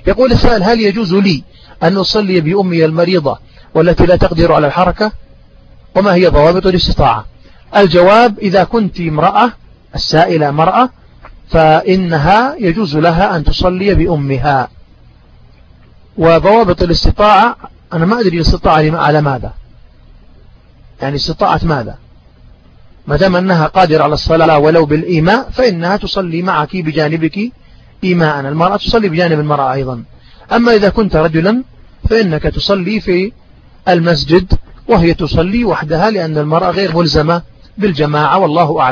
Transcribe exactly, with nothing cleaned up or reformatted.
يقول السائل: هل يجوز لي أن أصلي بأمي المريضة والتي لا تقدر على الحركة؟ وما هي ضوابط الاستطاعة؟ الجواب: إذا كنت امرأة، السائلة مرأة، فإنها يجوز لها أن تصلي بأمها. وضوابط الاستطاعة أنا ما أدري الاستطاعة على ماذا، يعني استطاعة ماذا؟ ما دام أنها قادرة على الصلاة ولو بالإيماء فإنها تصلي معك بجانبك إيماء. المرأة تصلي بجانب المرأة أيضا. أما إذا كنت رجلا فإنك تصلي في المسجد وهي تصلي وحدها، لأن المرأة غير ملزمة بالجماعة، والله أعلم.